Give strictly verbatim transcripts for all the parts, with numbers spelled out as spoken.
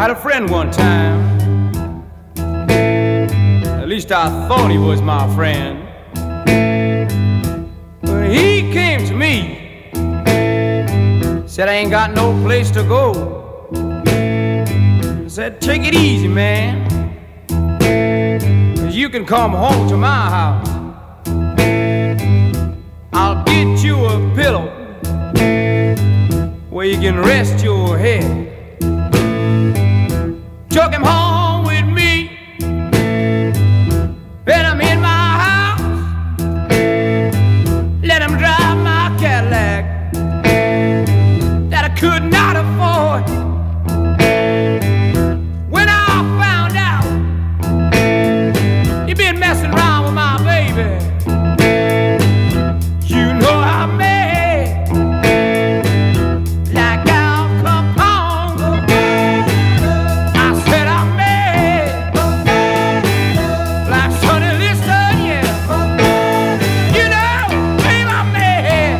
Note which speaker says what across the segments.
Speaker 1: had a friend one time. At least I thought he was my friend. But he came to me, said I ain't got no place to go. I said, take it easy, man, 'cause you can come home to my house. I'll get you a pillow where you can rest your head. Took him home with me, put him in my house, let him drive my Cadillac that I could not afford. When I found out you'd been messing around with my baby, you know I made like Al Capone. I said I made like Sonny Liston, yeah. You know, babe, I made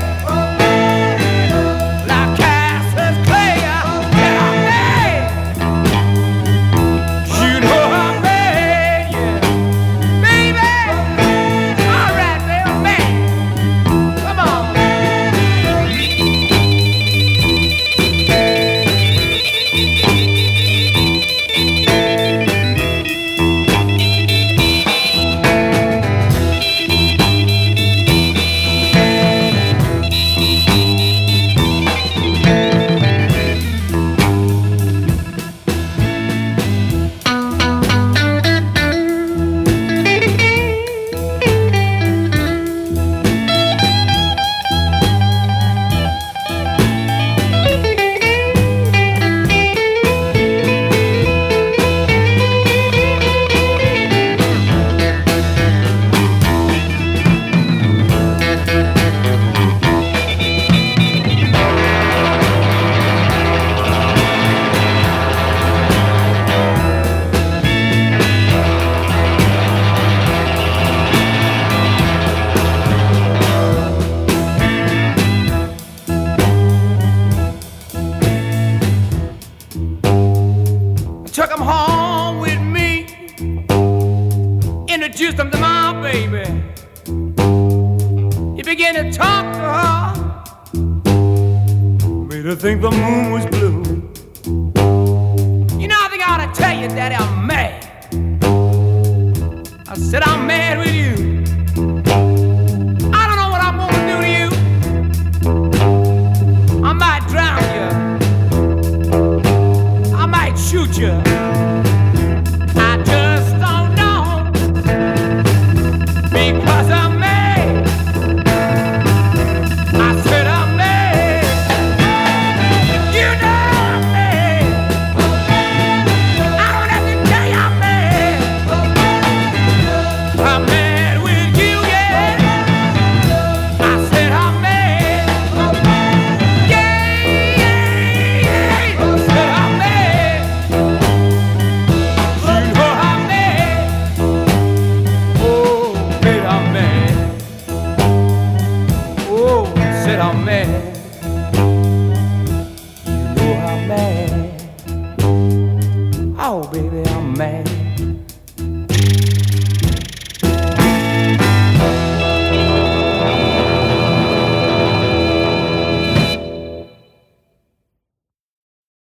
Speaker 1: like Cassius Clay. I said I made, you know I made, yeah. Baby, all right, baby, man. Come on. Took him home with me, introduced him to my baby. He began to talk to her, made her think the moon was blue. You know, I think I ought to tell you, Daddy, I'm mad. I said I'm mad with you. I don't know what I'm gonna do to you. I might drown you, I might shoot you. I just don't know, because I'm mad. I said I'm mad. You know I'm mad. I don't have to tell you I'm mad. I'm mad with you, yeah. I said I'm mad. Yeah, yeah, yeah. I said I'm mad. You know I'm mad. Oh, baby, I'm mad. Oh, I said I'm mad. You know I'm mad. Oh, baby, I'm mad.